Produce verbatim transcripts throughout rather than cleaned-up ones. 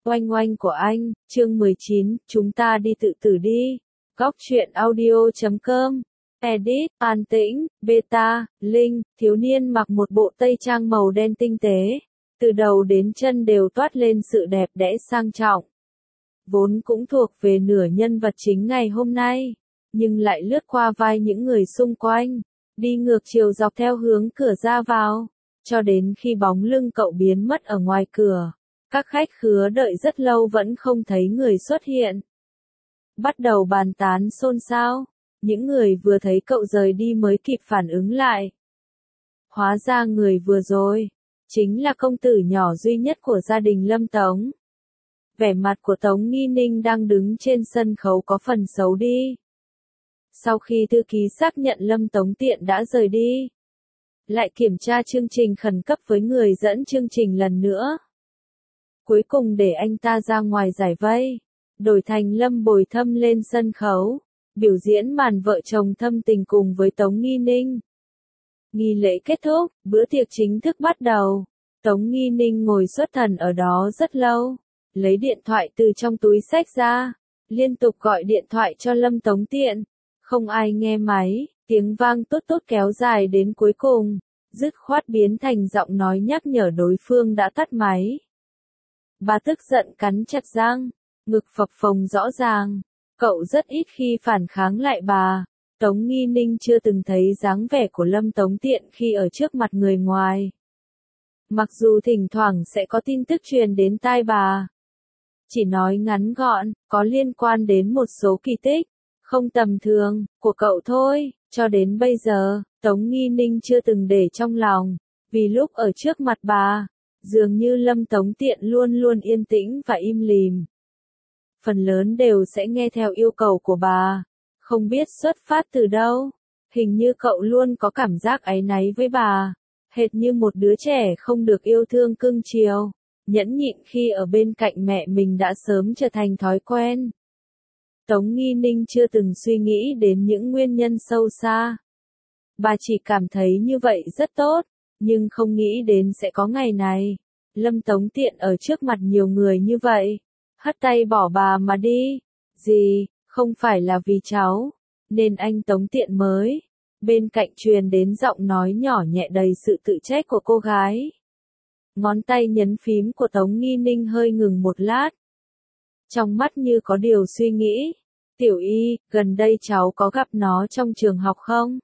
Oanh oanh của anh, chương mười chín, chúng ta đi tự tử đi. Góc truyện audio chấm com. Edit, An Tĩnh, Beta, Linh, thiếu niên mặc một bộ tây trang màu đen tinh tế. Từ đầu đến chân đều toát lên sự đẹp đẽ sang trọng. Vốn cũng thuộc về nửa nhân vật chính ngày hôm nay, nhưng lại lướt qua vai những người xung quanh, đi ngược chiều dọc theo hướng cửa ra vào, cho đến khi bóng lưng cậu biến mất ở ngoài cửa. Các khách khứa đợi rất lâu vẫn không thấy người xuất hiện. Bắt đầu bàn tán xôn xao, những người vừa thấy cậu rời đi mới kịp phản ứng lại. Hóa ra người vừa rồi, chính là công tử nhỏ duy nhất của gia đình Lâm Tống. Vẻ mặt của Tống Nghi Ninh đang đứng trên sân khấu có phần xấu đi. Sau khi thư ký xác nhận Lâm Tống Tiện đã rời đi, lại kiểm tra chương trình khẩn cấp với người dẫn chương trình lần nữa. Cuối cùng để anh ta ra ngoài giải vây, đổi thành Lâm Bồi Thâm lên sân khấu, biểu diễn màn vợ chồng thâm tình cùng với Tống Nghi Ninh. Nghi lễ kết thúc, bữa tiệc chính thức bắt đầu. Tống Nghi Ninh ngồi xuất thần ở đó rất lâu, lấy điện thoại từ trong túi xách ra, liên tục gọi điện thoại cho Lâm Tống Tiện. Không ai nghe máy, tiếng vang tốt tốt kéo dài đến cuối cùng, dứt khoát biến thành giọng nói nhắc nhở đối phương đã tắt máy. Bà tức giận cắn chặt răng, ngực phập phồng rõ ràng. Cậu rất ít khi phản kháng lại bà. Tống Nghi Ninh chưa từng thấy dáng vẻ của Lâm Tống Tiện khi ở trước mặt người ngoài. Mặc dù thỉnh thoảng sẽ có tin tức truyền đến tai bà. Chỉ nói ngắn gọn, có liên quan đến một số kỳ tích, không tầm thường, của cậu thôi. Cho đến bây giờ, Tống Nghi Ninh chưa từng để trong lòng. Vì lúc ở trước mặt bà, dường như Lâm Tống Tiện luôn luôn yên tĩnh và im lìm. Phần lớn đều sẽ nghe theo yêu cầu của bà. Không biết xuất phát từ đâu. Hình như cậu luôn có cảm giác áy náy với bà. Hệt như một đứa trẻ không được yêu thương cưng chiều. Nhẫn nhịn khi ở bên cạnh mẹ mình đã sớm trở thành thói quen. Tống Nghi Ninh chưa từng suy nghĩ đến những nguyên nhân sâu xa. Bà chỉ cảm thấy như vậy rất tốt. Nhưng không nghĩ đến sẽ có ngày này. Lâm Tống Tiện ở trước mặt nhiều người như vậy. Hất tay bỏ bà mà đi. Gì, không phải là vì cháu. Nên anh Tống Tiện mới. Bên cạnh truyền đến giọng nói nhỏ nhẹ đầy sự tự trách của cô gái. Ngón tay nhấn phím của Tống Nghi Ninh hơi ngừng một lát. Trong mắt như có điều suy nghĩ. Tiểu Y, gần đây cháu có gặp nó trong trường học không?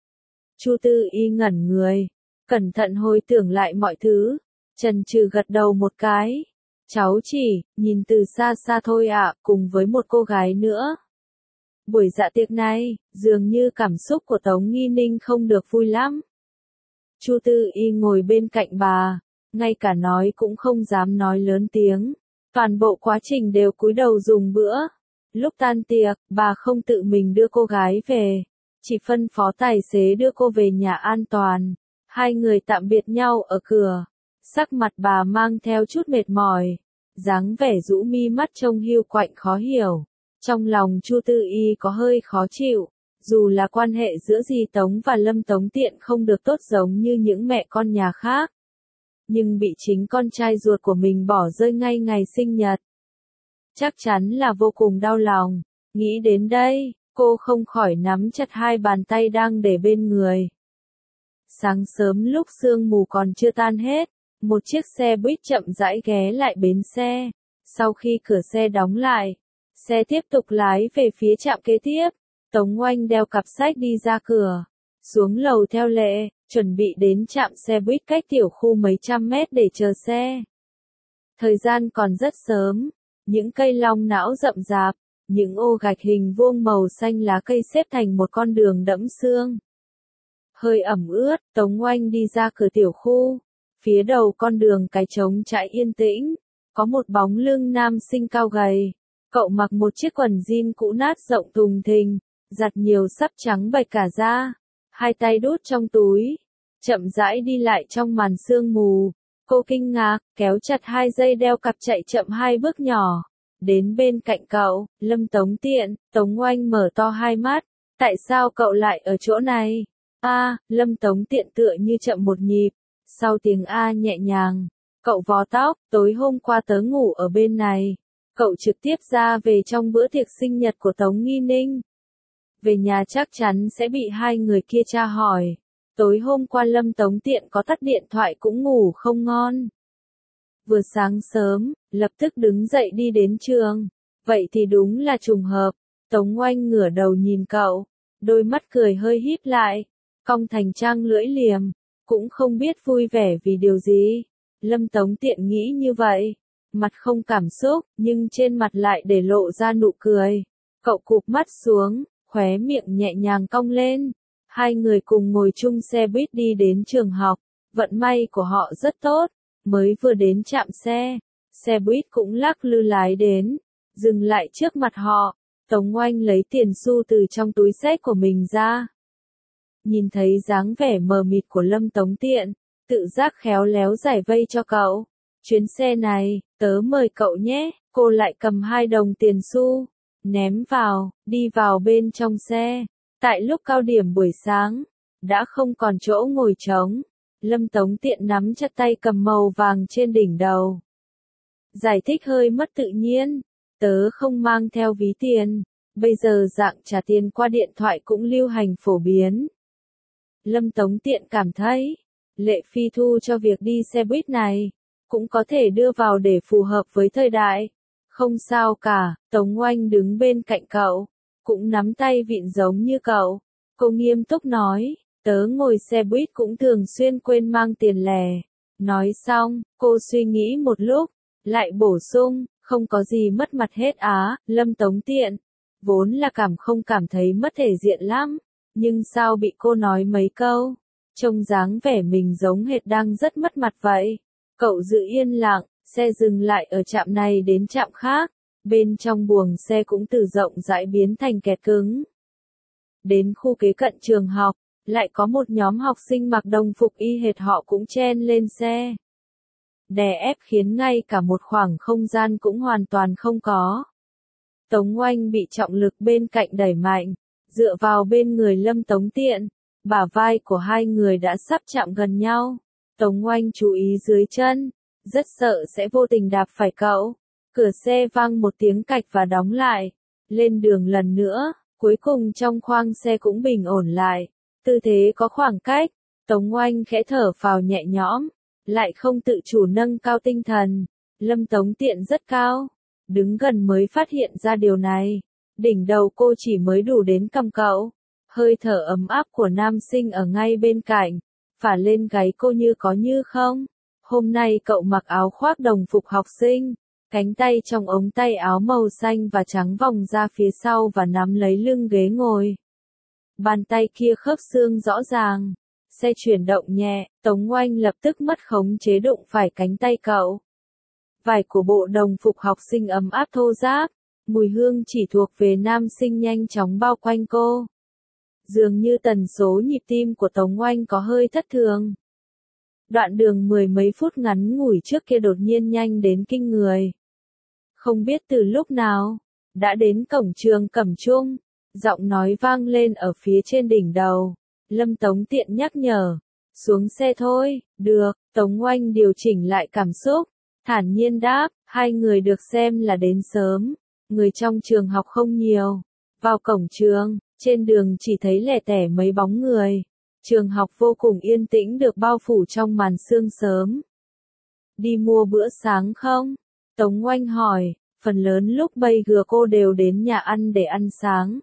Chu Tư Y ngẩn người. Cẩn thận hồi tưởng lại mọi thứ. Chần chừ gật đầu một cái. Cháu chỉ, nhìn từ xa xa thôi ạ, cùng với một cô gái nữa. Buổi dạ tiệc này, dường như cảm xúc của Tống Nghi Ninh không được vui lắm. Chu Tư Y ngồi bên cạnh bà, ngay cả nói cũng không dám nói lớn tiếng. Toàn bộ quá trình đều cúi đầu dùng bữa. Lúc tan tiệc, bà không tự mình đưa cô gái về, chỉ phân phó tài xế đưa cô về nhà an toàn. Hai người tạm biệt nhau ở cửa. Sắc mặt bà mang theo chút mệt mỏi, dáng vẻ rũ mi mắt trông hiu quạnh khó hiểu. Trong lòng Chu Tư Y có hơi khó chịu, dù là quan hệ giữa Di Tống và Lâm Tống Tiện không được tốt giống như những mẹ con nhà khác. Nhưng bị chính con trai ruột của mình bỏ rơi ngay ngày sinh nhật. Chắc chắn là vô cùng đau lòng. Nghĩ đến đây, cô không khỏi nắm chặt hai bàn tay đang để bên người. Sáng sớm lúc sương mù còn chưa tan hết, một chiếc xe buýt chậm rãi ghé lại bến xe. Sau khi cửa xe đóng lại, xe tiếp tục lái về phía trạm kế tiếp. Tống Oanh đeo cặp sách đi ra cửa, xuống lầu theo lệ, chuẩn bị đến trạm xe buýt cách tiểu khu mấy trăm mét để chờ xe. Thời gian còn rất sớm, những cây long não rậm rạp, những ô gạch hình vuông màu xanh lá cây xếp thành một con đường đẫm sương. Hơi ẩm ướt, Tống Oanh đi ra cửa tiểu khu. Phía đầu con đường cái trống trải yên tĩnh, có một bóng lưng nam sinh cao gầy. Cậu mặc một chiếc quần jean cũ nát rộng thùng thình, giặt nhiều sắp trắng bệch cả da, hai tay đút trong túi, chậm rãi đi lại trong màn sương mù. Cô kinh ngạc, kéo chặt hai dây đeo cặp chạy chậm hai bước nhỏ, đến bên cạnh cậu. Lâm Tống Tiện. Tống Oanh mở to hai mắt, tại sao cậu lại ở chỗ này? A, Lâm Tống Tiện tựa như chậm một nhịp. Sau tiếng A nhẹ nhàng, Cậu vò tóc, tối hôm qua tớ ngủ ở bên này. Cậu trực tiếp ra về trong bữa tiệc sinh nhật của Tống Nghi Ninh. Về nhà chắc chắn sẽ bị hai người kia tra hỏi. Tối hôm qua Lâm Tống Tiện có tắt điện thoại cũng ngủ không ngon. Vừa sáng sớm, lập tức đứng dậy đi đến trường. Vậy thì đúng là trùng hợp. Tống Oanh ngửa đầu nhìn cậu, đôi mắt cười hơi híp lại, cong thành trang lưỡi liềm, cũng không biết vui vẻ vì điều gì. Lâm Tống Tiện nghĩ như vậy, mặt không cảm xúc, nhưng trên mặt lại để lộ ra nụ cười. Cậu cụp mắt xuống, khóe miệng nhẹ nhàng cong lên. Hai người cùng ngồi chung xe buýt đi đến trường học. Vận may của họ rất tốt, mới vừa đến trạm xe, xe buýt cũng lắc lư lái đến, dừng lại trước mặt họ. Tống Oanh lấy tiền xu từ trong túi xách của mình ra. Nhìn thấy dáng vẻ mờ mịt của Lâm Tống Tiện, tự giác khéo léo giải vây cho cậu. Chuyến xe này, tớ mời cậu nhé. Cô lại cầm hai đồng tiền xu, ném vào, đi vào bên trong xe. Tại lúc cao điểm buổi sáng, đã không còn chỗ ngồi trống. Lâm Tống Tiện nắm chặt tay cầm màu vàng trên đỉnh đầu. Giải thích hơi mất tự nhiên. Tớ không mang theo ví tiền, bây giờ dạng trả tiền qua điện thoại cũng lưu hành phổ biến. Lâm Tống Tiện cảm thấy, lệ phí thu cho việc đi xe buýt này, cũng có thể đưa vào để phù hợp với thời đại. Không sao cả, Tống Oanh đứng bên cạnh cậu, cũng nắm tay vịn giống như cậu. Cô nghiêm túc nói, tớ ngồi xe buýt cũng thường xuyên quên mang tiền lẻ. Nói xong, cô suy nghĩ một lúc, lại bổ sung, không có gì mất mặt hết á. Lâm Tống Tiện, vốn là cảm không cảm thấy mất thể diện lắm, nhưng sao bị cô nói mấy câu, trông dáng vẻ mình giống hệt đang rất mất mặt vậy. Cậu giữ yên lặng, xe dừng lại ở trạm này đến trạm khác, bên trong buồng xe cũng từ rộng rãi biến thành kẹt cứng. Đến khu kế cận trường học, lại có một nhóm học sinh mặc đồng phục y hệt họ cũng chen lên xe. Đè ép khiến ngay cả một khoảng không gian cũng hoàn toàn không có. Tống Oanh bị trọng lực bên cạnh đẩy mạnh, dựa vào bên người Lâm Tống Tiện, bả vai của hai người đã sắp chạm gần nhau. Tống Oanh chú ý dưới chân, rất sợ sẽ vô tình đạp phải cậu. Cửa xe vang một tiếng cạch và đóng lại. Lên đường lần nữa, cuối cùng trong khoang xe cũng bình ổn lại. Tư thế có khoảng cách, Tống Oanh khẽ thở phào nhẹ nhõm, lại không tự chủ nâng cao tinh thần. Lâm Tống Tiện rất cao, đứng gần mới phát hiện ra điều này. Đỉnh đầu cô chỉ mới đủ đến cằm cậu. Hơi thở ấm áp của nam sinh ở ngay bên cạnh, phả lên gáy cô như có như không. Hôm nay cậu mặc áo khoác đồng phục học sinh, cánh tay trong ống tay áo màu xanh và trắng vòng ra phía sau và nắm lấy lưng ghế ngồi. Bàn tay kia khớp xương rõ ràng. Xe chuyển động nhẹ, Tống Oanh lập tức mất khống chế đụng phải cánh tay cậu. Vải của bộ đồng phục học sinh ấm áp thô ráp, mùi hương chỉ thuộc về nam sinh nhanh chóng bao quanh cô. Dường như tần số nhịp tim của Tống Oanh có hơi thất thường. Đoạn đường mười mấy phút ngắn ngủi trước kia đột nhiên nhanh đến kinh người. Không biết từ lúc nào, đã đến cổng trường Cẩm Trung, giọng nói vang lên ở phía trên đỉnh đầu. Lâm Tống Tiện nhắc nhở, xuống xe thôi. Được. Tống Oanh điều chỉnh lại cảm xúc, thản nhiên đáp. Hai người được xem là đến sớm, người trong trường học không nhiều. Vào cổng trường, trên đường chỉ thấy lẻ tẻ mấy bóng người. Trường học vô cùng yên tĩnh được bao phủ trong màn sương sớm. Đi mua bữa sáng không? Tống Oanh hỏi. Phần lớn lúc bây giờ cô đều đến nhà ăn để ăn sáng.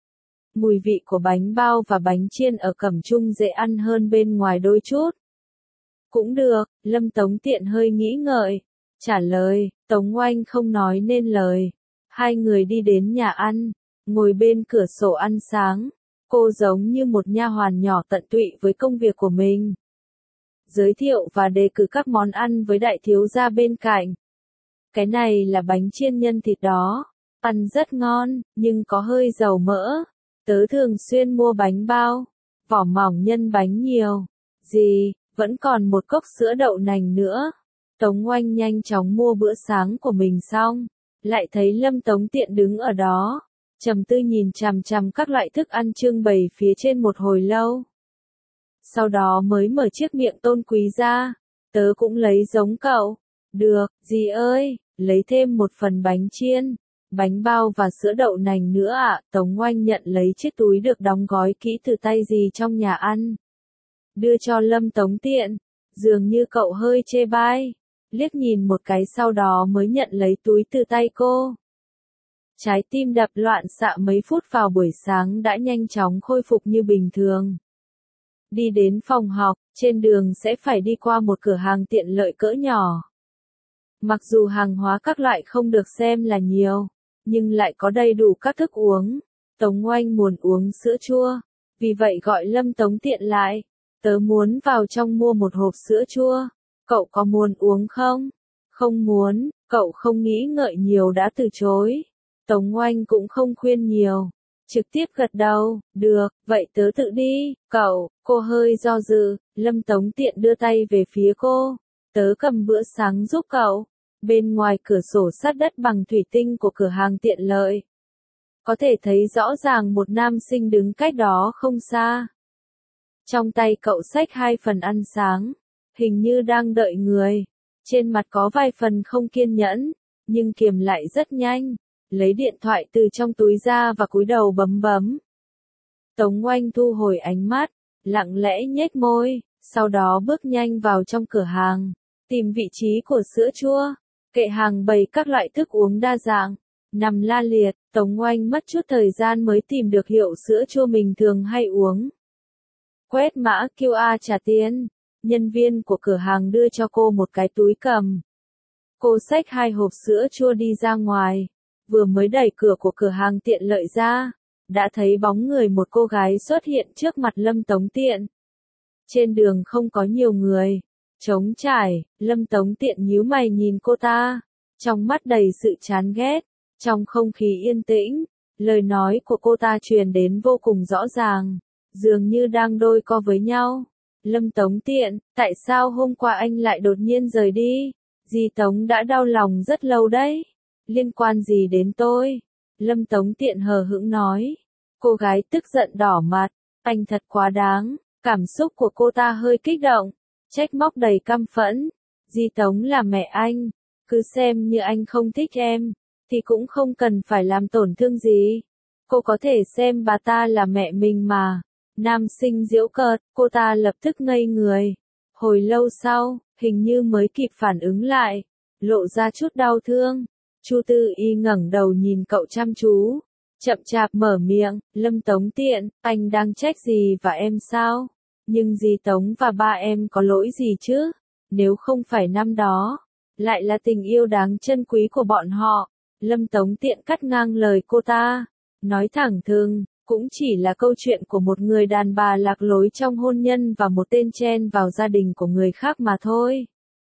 Mùi vị của bánh bao và bánh chiên ở Cẩm Trung dễ ăn hơn bên ngoài đôi chút. Cũng được. Lâm Tống Tiện hơi nghĩ ngợi, trả lời. Tống Oanh không nói nên lời. Hai người đi đến nhà ăn, ngồi bên cửa sổ ăn sáng. Cô giống như một nha hoàn nhỏ tận tụy với công việc của mình. Giới thiệu và đề cử các món ăn với đại thiếu gia bên cạnh. Cái này là bánh chiên nhân thịt đó. Ăn rất ngon, nhưng có hơi dầu mỡ. Tớ thường xuyên mua bánh bao. Vỏ mỏng nhân bánh nhiều. Gì, vẫn còn một cốc sữa đậu nành nữa. Tống Oanh nhanh chóng mua bữa sáng của mình xong. Lại thấy Lâm Tống Tiện đứng ở đó. Trầm tư nhìn chằm chằm các loại thức ăn trưng bày phía trên một hồi lâu. Sau đó mới mở chiếc miệng tôn quý ra. Tớ cũng lấy giống cậu. Được, dì ơi, lấy thêm một phần bánh chiên, bánh bao và sữa đậu nành nữa ạ. Tống Oanh nhận lấy chiếc túi được đóng gói kỹ từ tay dì trong nhà ăn. Đưa cho Lâm Tống Tiện, dường như cậu hơi chê bai, liếc nhìn một cái sau đó mới nhận lấy túi từ tay cô. Trái tim đập loạn xạ mấy phút vào buổi sáng đã nhanh chóng khôi phục như bình thường. Đi đến phòng học, trên đường sẽ phải đi qua một cửa hàng tiện lợi cỡ nhỏ. Mặc dù hàng hóa các loại không được xem là nhiều, nhưng lại có đầy đủ các thức uống. Tống Oanh muốn uống sữa chua, vì vậy gọi Lâm Tống Tiện lại. Tớ muốn vào trong mua một hộp sữa chua, cậu có muốn uống không? Không muốn, cậu không nghĩ ngợi nhiều đã từ chối. Tống Oanh cũng không khuyên nhiều, trực tiếp gật đầu, được, vậy tớ tự đi, cậu. Cô hơi do dự, Lâm Tống Tiện đưa tay về phía cô, tớ cầm bữa sáng giúp cậu. Bên ngoài cửa sổ sắt đất bằng thủy tinh của cửa hàng tiện lợi, có thể thấy rõ ràng một nam sinh đứng cách đó không xa. Trong tay cậu xách hai phần ăn sáng, hình như đang đợi người. Trên mặt có vài phần không kiên nhẫn, nhưng kiềm lại rất nhanh. Lấy điện thoại từ trong túi ra và cúi đầu bấm bấm. Tống Oanh thu hồi ánh mắt, lặng lẽ nhếch môi, sau đó bước nhanh vào trong cửa hàng, tìm vị trí của sữa chua. Kệ hàng bày các loại thức uống đa dạng, nằm la liệt. Tống Oanh mất chút thời gian mới tìm được hiệu sữa chua mình thường hay uống. Quét mã quy rờ trả tiền, nhân viên của cửa hàng đưa cho cô một cái túi cầm. Cô xách hai hộp sữa chua đi ra ngoài, vừa mới đẩy cửa của cửa hàng tiện lợi ra, đã thấy bóng người một cô gái xuất hiện trước mặt Lâm Tống Tiện. Trên đường không có nhiều người, trống trải. Lâm Tống Tiện nhíu mày nhìn cô ta, trong mắt đầy sự chán ghét. Trong không khí yên tĩnh, lời nói của cô ta truyền đến vô cùng rõ ràng, dường như đang đôi co với nhau. Lâm Tống Tiện, tại sao hôm qua anh lại đột nhiên rời đi? Dì Tống đã đau lòng rất lâu đấy. Liên quan gì đến tôi? Lâm Tống Tiện hờ hững nói. Cô gái tức giận đỏ mặt, anh thật quá đáng. Cảm xúc của cô ta hơi kích động, trách móc đầy căm phẫn. Dì Tống là mẹ anh, cứ xem như anh không thích em, thì cũng không cần phải làm tổn thương gì. Cô có thể xem bà ta là mẹ mình mà. Nam sinh giễu cợt, cô ta lập tức ngây người. Hồi lâu sau, hình như mới kịp phản ứng lại, lộ ra chút đau thương. Chu Tư Y ngẩng đầu nhìn cậu chăm chú, chậm chạp mở miệng, Lâm Tống Tiện, anh đang trách gì và em sao? Nhưng dì Tống và ba em có lỗi gì chứ? Nếu không phải năm đó, lại là tình yêu đáng trân quý của bọn họ. Lâm Tống Tiện cắt ngang lời cô ta, nói thẳng thừng, cũng chỉ là câu chuyện của một người đàn bà lạc lối trong hôn nhân và một tên chen vào gia đình của người khác mà thôi.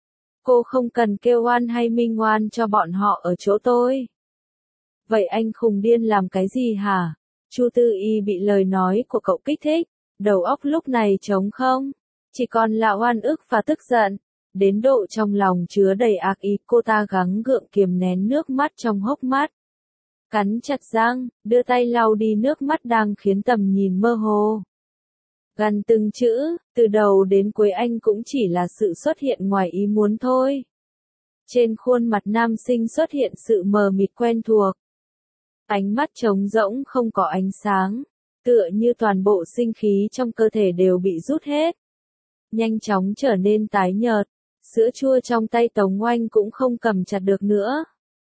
Cô không cần kêu oan hay minh oan cho bọn họ ở chỗ tôi. Vậy anh khùng điên làm cái gì hả? Chu Tư Y bị lời nói của cậu kích thích, đầu óc lúc này trống không, chỉ còn là oan ức và tức giận, đến độ trong lòng chứa đầy ác ý. Cô ta gắng gượng kiềm nén nước mắt trong hốc mắt, cắn chặt răng, đưa tay lau đi nước mắt đang khiến tầm nhìn mơ hồ. Gần từng chữ, từ đầu đến cuối anh cũng chỉ là sự xuất hiện ngoài ý muốn thôi. Trên khuôn mặt nam sinh xuất hiện sự mờ mịt quen thuộc. Ánh mắt trống rỗng không có ánh sáng, tựa như toàn bộ sinh khí trong cơ thể đều bị rút hết. Nhanh chóng trở nên tái nhợt, sữa chua trong tay Tống Oanh cũng không cầm chặt được nữa.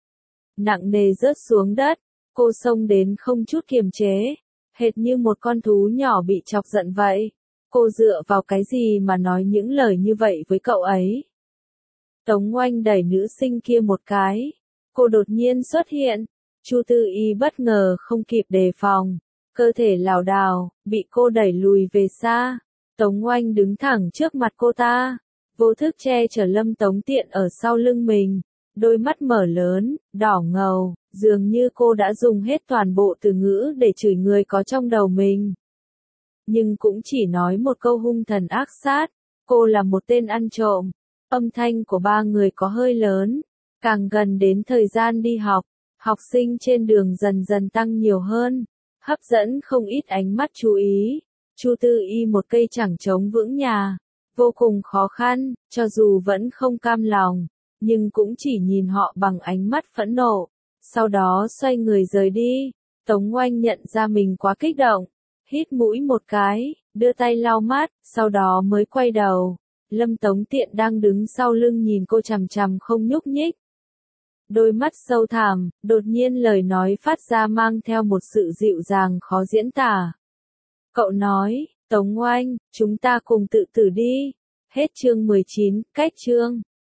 Nặng nề rớt xuống đất, cô xông đến không chút kiềm chế, hệt như một con thú nhỏ bị chọc giận vậy. Cô dựa vào cái gì mà nói những lời như vậy với cậu ấy? Tống Oanh đẩy nữ sinh kia một cái. Cô đột nhiên xuất hiện. Chu Tư Y bất ngờ không kịp đề phòng. Cơ thể lảo đảo, bị cô đẩy lùi về xa. Tống Oanh đứng thẳng trước mặt cô ta, vô thức che chở Lâm Tống Tiện ở sau lưng mình. Đôi mắt mở lớn, đỏ ngầu, dường như cô đã dùng hết toàn bộ từ ngữ để chửi người có trong đầu mình. Nhưng cũng chỉ nói một câu hung thần ác sát, cô là một tên ăn trộm. Âm thanh của ba người có hơi lớn, càng gần đến thời gian đi học, học sinh trên đường dần dần tăng nhiều hơn, hấp dẫn không ít ánh mắt chú ý. Chu Tư Y một cây chẳng chống vững nhà, vô cùng khó khăn, cho dù vẫn không cam lòng, nhưng cũng chỉ nhìn họ bằng ánh mắt phẫn nộ, sau đó xoay người rời đi. Tống Oanh nhận ra mình quá kích động, hít mũi một cái, đưa tay lau mắt, sau đó mới quay đầu. Lâm Tống Tiện đang đứng sau lưng nhìn cô chằm chằm không nhúc nhích. Đôi mắt sâu thẳm, đột nhiên lời nói phát ra mang theo một sự dịu dàng khó diễn tả. Cậu nói, Tống Oanh, chúng ta cùng tự tử đi. Hết chương mười chín, cách chương.